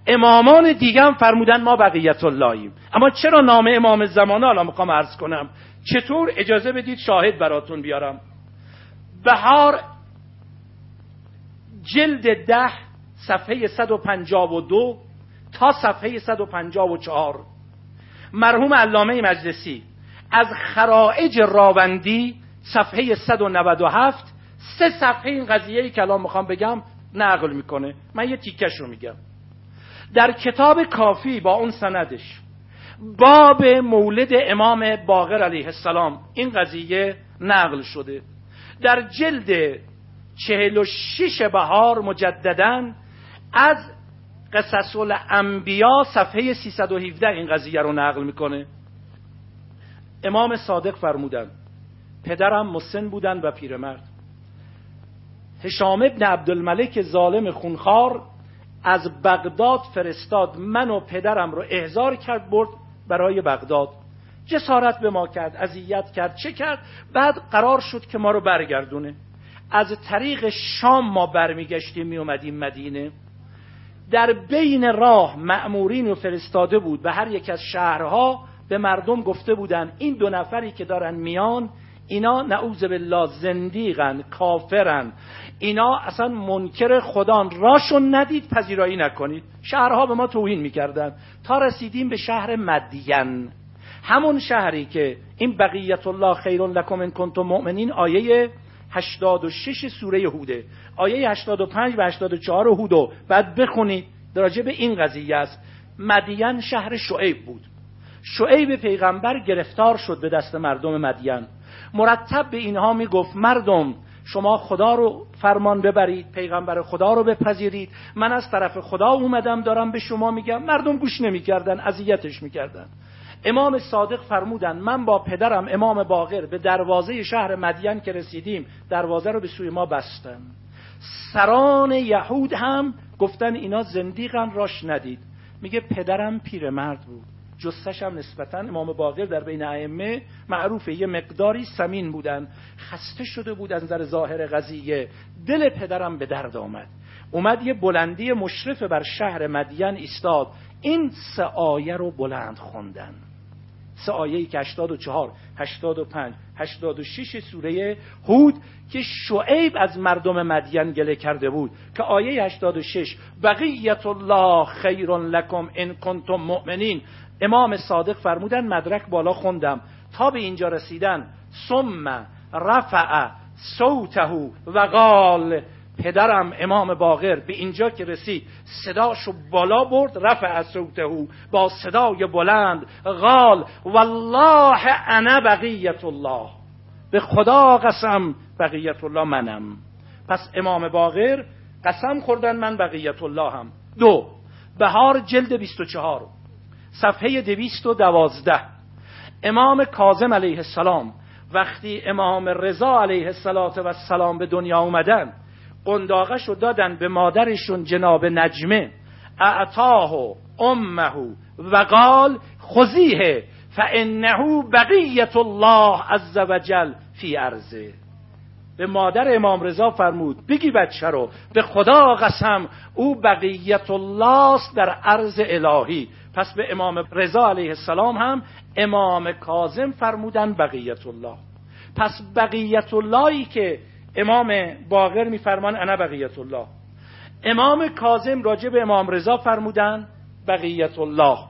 امامان دیگه هم فرمودن ما بقیت اللهیم. اما چرا نام امام زمانه الان میخوام عرض کنم؟ چطور؟ اجازه بدید شاهد براتون بیارم. بهار جلد 10 صفحه 152 تا صفحه 154 مرحوم علامه مجلسی از خرائج راوندی صفحه 197 3 صفحه این قضیه‌ای که الان میخوام بگم نقل میکنه. من یه تیکش رو میگم. در کتاب کافی با اون سندش باب مولد امام باقر علیه السلام این قضیه نقل شده. در جلد 46 بهار مجدداً از قصص الانبیا صفحه 317 این قضیه رو نقل میکنه. امام صادق فرمودن پدرم مسن بودن و پیرمرد. هشام ابن عبدالملک ظالم خونخوار از بغداد فرستاد، من و پدرم رو احضار کرد برد برای بغداد. جسارت به ما کرد، اذیت کرد، چه کرد؟ بعد قرار شد که ما رو برگردونه. از طریق شام ما برمیگشتیم می اومدیم مدینه. در بین راه مأمورین رو فرستاده بود و هر یک از شهرها به مردم گفته بودن این 2 نفری که دارن میان اینا نعوذ بالله زندیقن، کافرن، اینا اصلا منکر خدان، راشون ندید پذیرایی نکنید. شهرها به ما توهین میکردن تا رسیدیم به شهر مدین، همون شهری که این بقیت الله خیر لکم ان کنتم مؤمنین آیه 86 سوره هوده، آیه 85 و 84 هودو بعد بخونید راجع به این قضیه است. مدین شهر شعیب بود. شعیب پیغمبر گرفتار شد به دست مردم مدین. مرتب به اینها میگفت مردم شما خدا رو فرمان ببرید، پیغمبر خدا رو بپذیرید، من از طرف خدا اومدم دارم به شما میگم. مردم گوش نمیکردن، اذیتش میکردن. امام صادق فرمودن من با پدرم امام باقر به دروازه شهر مدین که رسیدیم دروازه رو به سوی ما بستن. سران یهود هم گفتن اینا زندیقن، راش ندید. میگه پدرم پیرمرد بود، جثش هم نسبتا امام باقر در بین ائمه معروفه یه مقداری سمین بودن، خسته شده بود از نظر ظاهر قضیه. دل پدرم به درد اومد یه بلندی مشرف بر شهر مدین ایستاد، این 3 آیه رو بلند خوندن. 3 آیه‌ای که 84 85 86 سوره هود که شعیب از مردم مدین گله کرده بود که آیه 86 بقیت الله خیر لکم ان کنتم مؤمنین. امام صادق فرمودن مدرک بالا خوندم تا به اینجا رسیدن ثم رفع صوته و قال، پدرم امام باقر به اینجا که رسید صداشو بالا برد، رفع صوته با صدای بلند، قال والله انا بقیت الله، به خدا قسم بقیت الله منم. پس امام باقر قسم خوردن من بقیت الله هم. 2 بهار جلد 24 صفحه 212 امام کاظم علیه السلام وقتی امام رضا علیه السلام به دنیا اومدن قنداقش رو دادن به مادرشون جناب نجمه، اعطاه امه و قال خذیه فانه بقیت الله عز وجل فی ارضه. به مادر امام رضا فرمود بگی بچه رو به خدا قسم او بقیت الله است در ارض الهی. پس به امام رضا علیه السلام هم امام کاظم فرمودن بقیت الله. پس بقیت اللهی که امام باقر میفرمان انا بقیت الله، امام کاظم راجع به امام رضا فرمودن بقیت الله.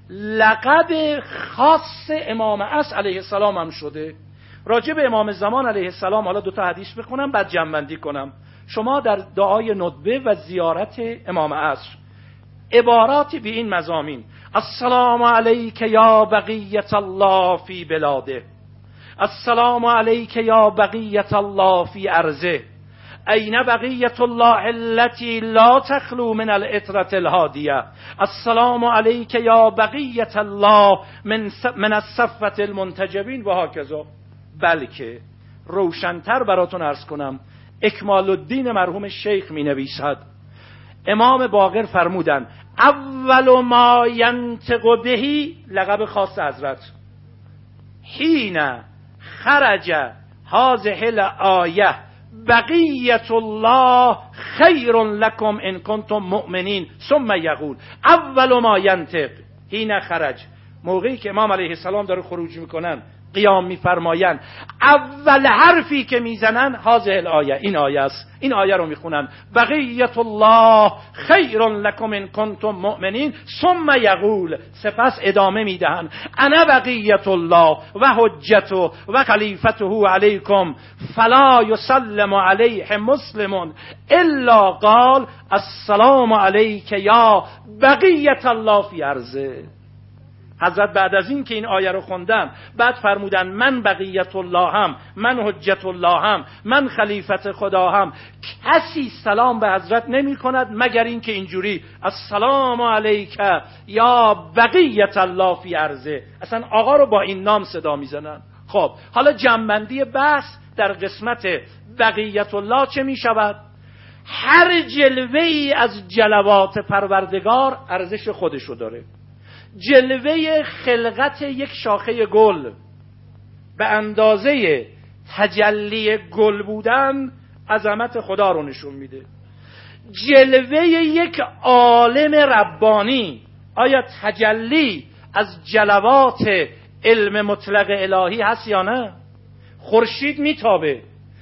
لقب خاص امام عصر علیه السلام هم شده. راجع به امام زمان علیه السلام حالا 2 تا حدیث بخونم بعد جمع‌بندی کنم. شما در دعای ندبه و زیارت امام عصر عبارات به این مضامین: السلام علیک یا بقیت الله فی بلاده، السلام علیک یا بقیت الله فی ارضه، این بقیت الله التي لا تخلو من العطرة الهادیه، السلام علیک یا بقیت الله من الصفة المنتجبین و هکذا. بلکه روشن‌تر براتون عرض کنم، اکمال الدین مرحوم شیخ می نویسد امام باقر فرمودن اول ما ینطق بهی، لقب خاص حضرت، حین خرج هذه الآیه بقیت الله خیر لکم ان کنتم مؤمنین ثم یقول اول ما ینطق حین خرج. موقعی که امام علیه السلام داره خروج میکنن، قیام میفرمایند، اول حرفی که میزنن هذه الآیه، این آیه است. این آیه رو میخونن بقیت الله خیر لکم ان کنتم مؤمنین ثم یقول، سپس ادامه میدهن انا بقیت الله و حجته و خلیفته علیکم فلا یسلم علیه مسلم الا قال السلام علیک یا بقیت الله فی ارضه. حضرت بعد از این که این آیه رو خوندن، بعد فرمودن من بقیت الله هم، من حجت الله هم، من خلیفت خدا هم. کسی سلام به حضرت نمی کند مگر این که اینجوری السلام علیک یا بقیت الله فی ارضه. اصلا آقا رو با این نام صدا می زنن. خب حالا جنبندی بحث در قسمت بقیت الله چه می شود؟ هر جلوه‌ای از جلوات پروردگار ارزش خودشو داره. جلوه خلقت یک شاخه گل به اندازه تجلی گل بودن عظمت خدا رو نشون میده. جلوه یک عالم ربانی، آیا تجلی از جلوات علم مطلق الهی هست یا نه؟ خورشید میتابه،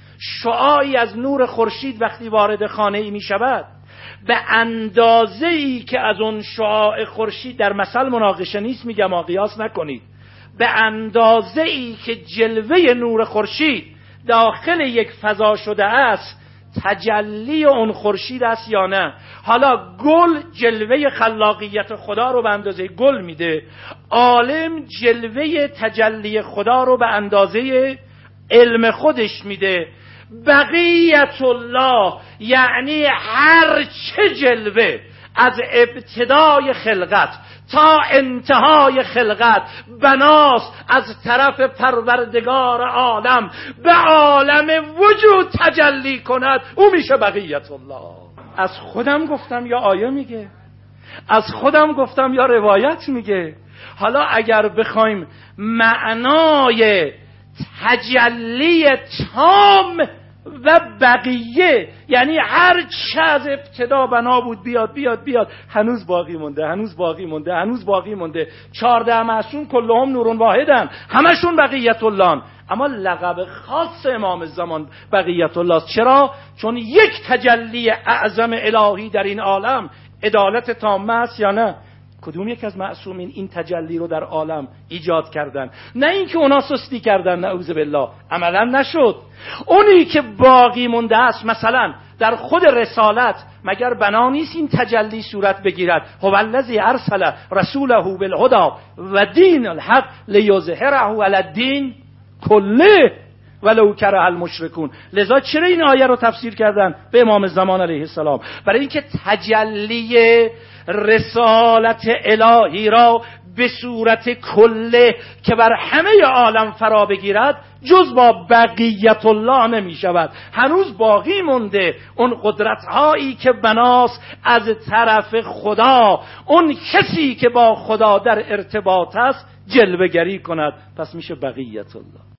شعاعی از نور خورشید وقتی وارد خانه ای میشود، به اندازه ای که از اون شعاع خورشید، در مثل مناقشه نیست، میگم قیاس نکنید، به اندازه ای که جلوه نور خورشید داخل یک فضا شده است، تجلی اون خورشید است یا نه؟ حالا گل جلوه خلاقیت خدا رو به اندازه گل میده، عالم جلوه تجلی خدا رو به اندازه علم خودش میده. بقیت الله یعنی هر چه جلوه از ابتدای خلقت تا انتهای خلقت بناست از طرف پروردگار عالم به عالم وجود تجلی کند، او میشه بقیت الله. از خودم گفتم یا آیه میگه؟ از خودم گفتم یا روایت میگه؟ حالا اگر بخوایم معنای تجلی تام و بقیه، یعنی هر چه از ابتدا بنا بود بیاد بیاد بیاد، هنوز باقی مونده، هنوز باقی مونده، هنوز باقی مونده. 14 معصوم کلهم نورون واحدن، همشون بقیت الله. اما لقب خاص امام زمان بقیت الله است. چرا؟ چون یک تجلی اعظم الهی در این عالم عدالت تامه است یا نه؟ کدوم یک از معصومین این تجلی رو در عالم ایجاد کردن؟ نه اینکه اونا سستی کردن، نعوذ بالله، عملا نشد. اونی که باقی مونده است، مثلا در خود رسالت، مگر بنا نیست این تجلی صورت بگیرد؟ هو الذی ارسل رسوله بالهدى و دین الحق لیظهره علی الدین کله ولو کره المشرکون. لذا چرا این آیه رو تفسیر کردن به امام زمان علیه السلام؟ برای اینکه تجلی رسالت الهی را به صورت کله که بر همه عالم فرا بگیرد جز با بقیت الله نمی شود. هنوز باقی مونده اون قدرت هایی که بناست از طرف خدا، اون کسی که با خدا در ارتباط است جلوه گری کند، پس میشه بقیت الله.